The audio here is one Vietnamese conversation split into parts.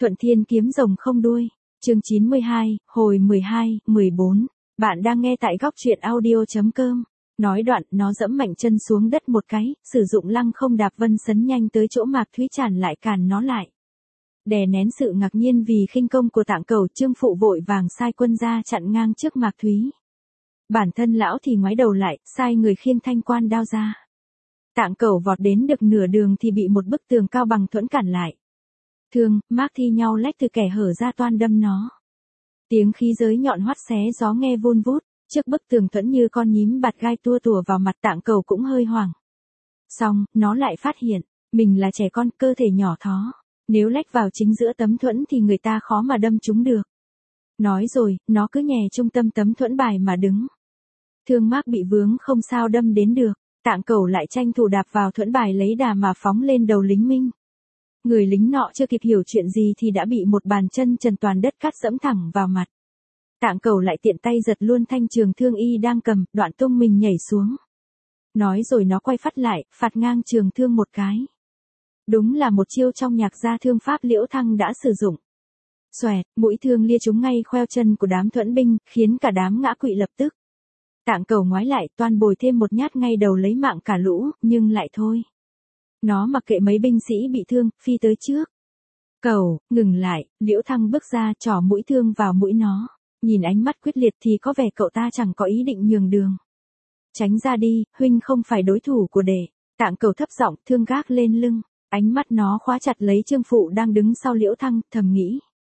Thuận Thiên kiếm rồng không đuôi. Chương 92, hồi 12, 14. Bạn đang nghe tại góc truyện audio.com. Nói đoạn, nó giẫm mạnh chân xuống đất một cái, sử dụng lăng không đạp vân sấn nhanh tới chỗ Mạc Thúy Tràn lại càn nó lại. Đè nén sự ngạc nhiên vì khinh công của Tạng Cẩu, Trương Phụ vội vàng sai quân ra chặn ngang trước Mạc Thúy. Bản thân lão thì ngoái đầu lại, sai người khiêng thanh quan đao ra. Tạng Cẩu vọt đến được nửa đường thì bị một bức tường cao bằng thuẫn cản lại. Thương, mác thi nhau lách từ kẻ hở ra toan đâm nó. Tiếng khí giới nhọn hoắt xé gió nghe vun vút, trước bức tường thuẫn như con nhím bạt gai tua tủa vào mặt Tạng Cẩu cũng hơi hoảng. Xong, nó lại phát hiện, mình là trẻ con, cơ thể nhỏ thó. Nếu lách vào chính giữa tấm thuẫn thì người ta khó mà đâm trúng được. Nói rồi, nó cứ nhè trung tâm tấm thuẫn bài mà đứng. Thương mác bị vướng không sao đâm đến được, Tạng Cẩu lại tranh thủ đạp vào thuẫn bài lấy đà mà phóng lên đầu lính Minh. Người lính nọ chưa kịp hiểu chuyện gì thì đã bị một bàn chân trần toàn đất cát dẫm thẳng vào mặt. Tạng Cẩu lại tiện tay giật luôn thanh trường thương y đang cầm, đoạn tung mình nhảy xuống. Nói rồi nó quay phát lại, phạt ngang trường thương một cái. Đúng là một chiêu trong nhạc gia thương pháp Liễu Thăng đã sử dụng. Xoẹt, mũi thương lia trúng ngay khoeo chân của đám thuẫn binh, khiến cả đám ngã quỵ lập tức. Tạng Cẩu ngoái lại, toan bồi thêm một nhát ngay đầu lấy mạng cả lũ, nhưng lại thôi. Nó mặc kệ mấy binh sĩ bị thương, phi tới trước. Cẩu, ngừng lại, Liễu Thăng bước ra trỏ mũi thương vào mũi nó. Nhìn ánh mắt quyết liệt thì có vẻ cậu ta chẳng có ý định nhường đường. Tránh ra đi, huynh không phải đối thủ của đệ. Tạng Cẩu thấp giọng, thương gác lên lưng. Ánh mắt nó khóa chặt lấy Trương Phụ đang đứng sau Liễu Thăng, thầm nghĩ.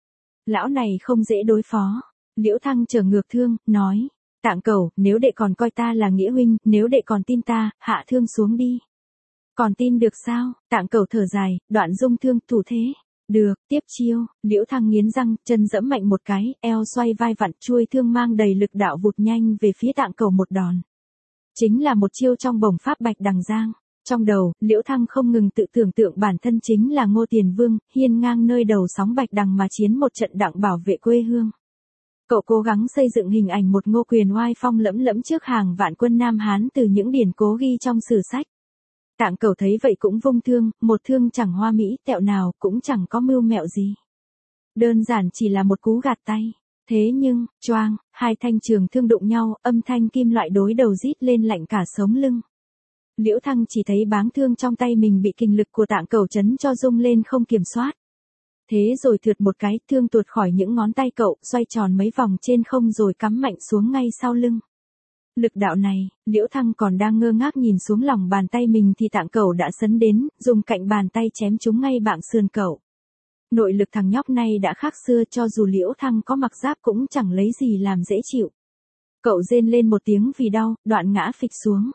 Lão này không dễ đối phó. Liễu Thăng trở ngược thương, nói. Tạng Cẩu, nếu đệ còn coi ta là nghĩa huynh, nếu đệ còn tin ta, hạ thương xuống đi. Còn tin được sao? Tạng Cẩu thở dài, đoạn dung thương, thủ thế. Được, tiếp chiêu. Liễu Thăng nghiến răng, chân giẫm mạnh một cái, eo xoay vai vặn, chuôi thương mang đầy lực đạo vụt nhanh về phía Tạng Cẩu một đòn. Chính là một chiêu trong bổng pháp Bạch Đằng Giang. Trong đầu, Liễu Thăng không ngừng tự tưởng tượng bản thân chính là Ngô Tiền Vương, hiên ngang nơi đầu sóng Bạch Đằng mà chiến một trận đặng bảo vệ quê hương. Cậu cố gắng xây dựng hình ảnh một Ngô Quyền oai phong lẫm lẫm trước hàng vạn quân Nam Hán từ những điển cố ghi trong sử sách. Tạng Cẩu thấy vậy cũng vung thương, một thương chẳng hoa mỹ tẹo nào, cũng chẳng có mưu mẹo gì. Đơn giản chỉ là một cú gạt tay. Thế nhưng, choang, hai thanh trường thương đụng nhau, âm thanh kim loại đối đầu rít lên lạnh cả sống lưng. Liễu Thăng chỉ thấy báng thương trong tay mình bị kình lực của Tạng Cẩu chấn cho rung lên không kiểm soát. Thế rồi thượt một cái, thương tuột khỏi những ngón tay cậu, xoay tròn mấy vòng trên không rồi cắm mạnh xuống ngay sau lưng. Lực đạo này, Liễu Thăng còn đang ngơ ngác nhìn xuống lòng bàn tay mình thì Tạng Cẩu đã sấn đến, dùng cạnh bàn tay chém trúng ngay bạng sườn cậu. Nội lực thằng nhóc này đã khác xưa, cho dù Liễu Thăng có mặc giáp cũng chẳng lấy gì làm dễ chịu. Cậu rên lên một tiếng vì đau, đoạn ngã phịch xuống.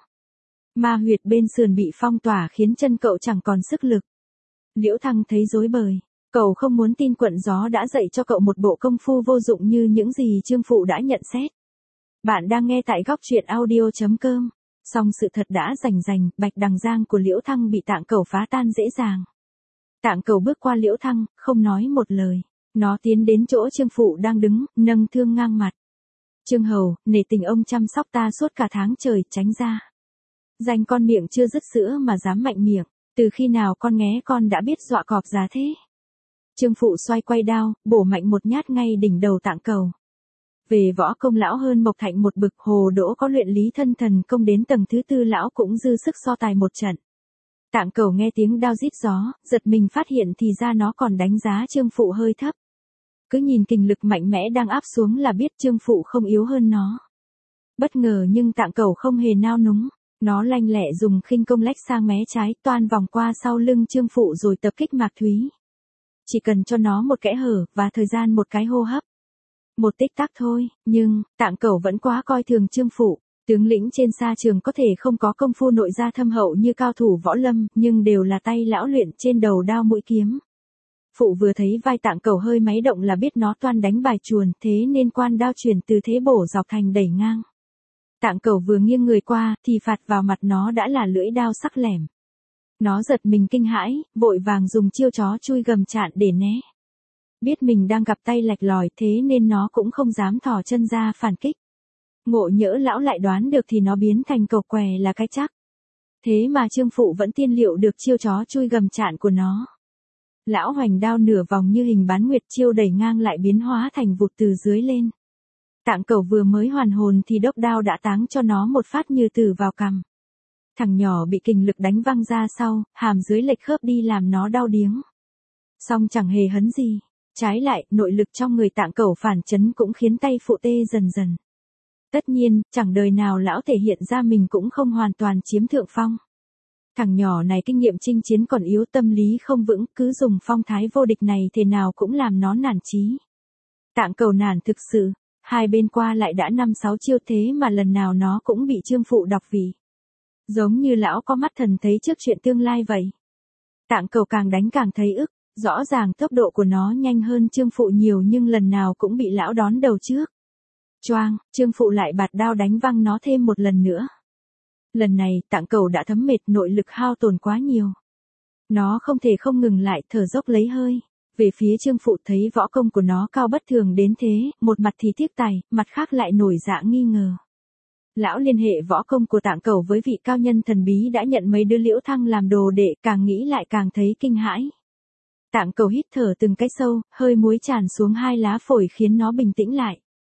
Ma huyệt bên sườn bị phong tỏa khiến chân cậu chẳng còn sức lực. Liễu Thăng thấy rối bời. Cậu không muốn tin Quận Gió đã dạy cho cậu một bộ công phu vô dụng như những gì Trương Phụ đã nhận xét. Bạn đang nghe tại góc truyện audio.com. Song sự thật đã rành, Bạch Đằng Giang của Liễu Thăng bị Tạng Cẩu phá tan dễ dàng. Tạng Cẩu bước qua Liễu Thăng, không nói một lời. Nó tiến đến chỗ Trương Phụ đang đứng, nâng thương ngang mặt. Trương Hầu, nể tình ông chăm sóc ta suốt cả tháng trời, tránh ra. Danh con miệng chưa dứt sữa mà dám mạnh miệng. Từ khi nào con nghé con đã biết dọa cọp giá thế? Trương Phụ xoay quay đao, bổ mạnh một nhát ngay đỉnh đầu Tạng Cẩu. Về võ công lão hơn Mộc Thạnh một bực, Hồ Đỗ có luyện lý thân thần công đến tầng thứ tư lão cũng dư sức so tài một trận. Tạng Cẩu nghe tiếng đao rít gió, giật mình phát hiện thì ra nó còn đánh giá Trương Phụ hơi thấp. Cứ nhìn kình lực mạnh mẽ đang áp xuống là biết Trương Phụ không yếu hơn nó. Bất ngờ nhưng Tạng Cẩu không hề nao núng. Nó lanh lẹ dùng khinh công lách sang mé trái, toan vòng qua sau lưng Trương Phụ rồi tập kích Mạc Thúy. Chỉ cần cho nó một kẽ hở, và thời gian một cái hô hấp. Một tích tắc thôi, nhưng, Tạng Cẩu vẫn quá coi thường Trương Phụ. Tướng lĩnh trên sa trường có thể không có công phu nội gia thâm hậu như cao thủ võ lâm, nhưng đều là tay lão luyện trên đầu đao mũi kiếm. Phụ vừa thấy vai Tạng Cẩu hơi máy động là biết nó toan đánh bài chuồn, thế nên quan đao chuyển từ thế bổ dọc thành đẩy ngang. Tạng Cẩu vừa nghiêng người qua, thì phạt vào mặt nó đã là lưỡi đao sắc lẻm. Nó giật mình kinh hãi, vội vàng dùng chiêu chó chui gầm chạn để né. Biết mình đang gặp tay lạch lòi thế nên nó cũng không dám thò chân ra phản kích. Ngộ nhỡ lão lại đoán được thì nó biến thành cẩu què là cái chắc. Thế mà Trương Phụ vẫn tiên liệu được chiêu chó chui gầm chạn của nó. Lão hoành đao nửa vòng như hình bán nguyệt chiêu đẩy ngang lại biến hóa thành vụt từ dưới lên. Tạng Cẩu vừa mới hoàn hồn thì đốc đao đã táng cho nó một phát như tử vào cằm. Thằng nhỏ bị kình lực đánh văng ra sau, hàm dưới lệch khớp đi làm nó đau điếng. Song chẳng hề hấn gì. Trái lại, nội lực trong người Tạng Cẩu phản chấn cũng khiến tay phụ tê dần dần. Tất nhiên, chẳng đời nào lão thể hiện ra mình cũng không hoàn toàn chiếm thượng phong. Thằng nhỏ này kinh nghiệm chinh chiến còn yếu, tâm lý không vững, cứ dùng phong thái vô địch này thế nào cũng làm nó nản chí. Tạng Cẩu nản thực sự, hai bên qua lại đã 5-6 chiêu thế mà lần nào nó cũng bị Trương Phụ đọc vị. Giống như lão có mắt thần thấy trước chuyện tương lai vậy. Tạng Cẩu càng đánh càng thấy ức, rõ ràng tốc độ của nó nhanh hơn Trương Phụ nhiều nhưng lần nào cũng bị lão đón đầu trước. Choang, Trương Phụ lại bạt đao đánh văng nó thêm một lần nữa. Lần này, Tạng Cẩu đã thấm mệt, nội lực hao tổn quá nhiều. Nó không thể không ngừng lại, thở dốc lấy hơi. Về phía Trương Phụ thấy võ công của nó cao bất thường đến thế, một mặt thì tiếc tài, mặt khác lại nổi dạ nghi ngờ. Lão liên hệ võ công của Tạng Cẩu với vị cao nhân thần bí đã nhận mấy đứa Liễu Thăng làm đồ đệ, càng nghĩ lại càng thấy kinh hãi. Tạng Cẩu hít thở từng cái sâu, hơi muối tràn xuống hai lá phổi khiến nó bình tĩnh lại.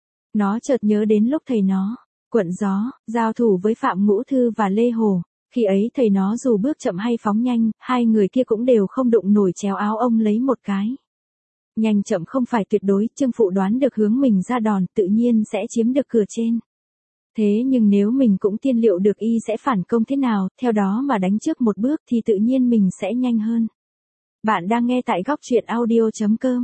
Nó chợt nhớ đến lúc thầy nó, Quận Gió, giao thủ với Phạm Ngũ Thư và Lê Hồ. Khi ấy thầy nó dù bước chậm hay phóng nhanh, hai người kia cũng đều không đụng nổi chéo áo ông lấy một cái. Nhanh chậm không phải tuyệt đối, Trương Phụ đoán được hướng mình ra đòn tự nhiên sẽ chiếm được cửa trên. Thế nhưng nếu mình cũng tiên liệu được y sẽ phản công thế nào, theo đó mà đánh trước một bước thì tự nhiên mình sẽ nhanh hơn. Bạn đang nghe tại góc truyện audio.com.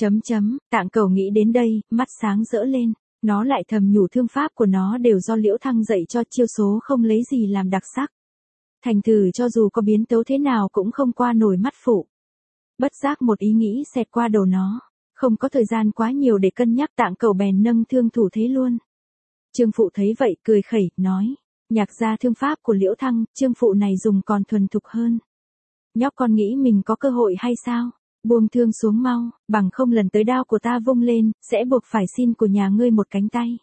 Tạng Cẩu nghĩ đến đây, mắt sáng rỡ lên. Nó lại thầm nhủ thương pháp của nó đều do Liễu Thăng dạy cho, chiêu số không lấy gì làm đặc sắc. Thành thử cho dù có biến tấu thế nào cũng không qua nổi mắt phụ. Bất giác một ý nghĩ xẹt qua đầu nó. Không có thời gian quá nhiều để cân nhắc, Tạng Cẩu bèn nâng thương thủ thế luôn. Trương Phụ thấy vậy cười khẩy, nói. Nhạc ra thương pháp của Liễu Thăng, Trương Phụ này dùng còn thuần thục hơn. Nhóc con nghĩ mình có cơ hội hay sao? Buông thương xuống mau, bằng không lần tới đao của ta vung lên, sẽ buộc phải xin của nhà ngươi một cánh tay.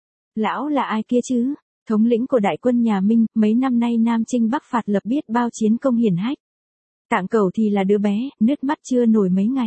Lão là ai kia chứ? Thống lĩnh của đại quân nhà Minh, mấy năm nay Nam Chinh Bắc phạt lập biết bao chiến công hiển hách. Tạng Cẩu thì là đứa bé, nứt mắt chưa nổi mấy ngày.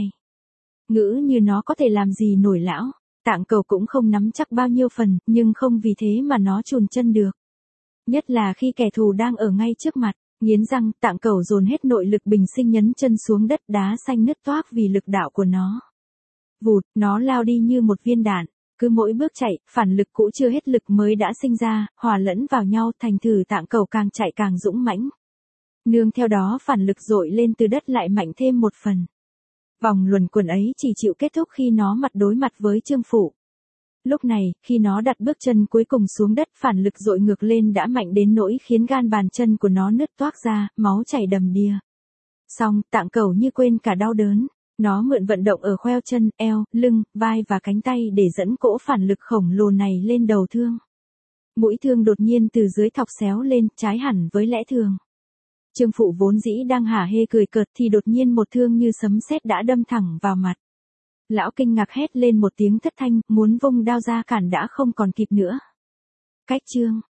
Ngữ như nó có thể làm gì nổi lão. Tạng Cẩu cũng không nắm chắc bao nhiêu phần, nhưng không vì thế mà nó chùn chân được. Nhất là khi kẻ thù đang ở ngay trước mặt. Nghiến răng, Tạng Cẩu dồn hết nội lực bình sinh nhấn chân xuống đất, đá xanh nứt toác vì lực đạo của nó. Vụt, nó lao đi như một viên đạn. Cứ mỗi bước chạy, phản lực cũ chưa hết lực mới đã sinh ra, hòa lẫn vào nhau, thành thử Tạng Cẩu càng chạy càng dũng mãnh. Nương theo đó phản lực dội lên từ đất lại mạnh thêm một phần. Vòng luẩn quẩn ấy chỉ chịu kết thúc khi nó mặt đối mặt với Trương Phụ. Lúc này, khi nó đặt bước chân cuối cùng xuống đất, phản lực dội ngược lên đã mạnh đến nỗi khiến gan bàn chân của nó nứt toác ra, máu chảy đầm đìa. Xong, Tạng Cẩu như quên cả đau đớn. Nó mượn vận động ở khoeo chân, eo, lưng, vai và cánh tay để dẫn cỗ phản lực khổng lồ này lên đầu thương. Mũi thương đột nhiên từ dưới thọc xéo lên, trái hẳn với lẽ thường. Trương Phụ vốn dĩ đang hả hê cười cợt thì đột nhiên một thương như sấm sét đã đâm thẳng vào mặt. Lão kinh ngạc hét lên một tiếng thất thanh, muốn vung đao ra cản đã không còn kịp nữa. Cách chương.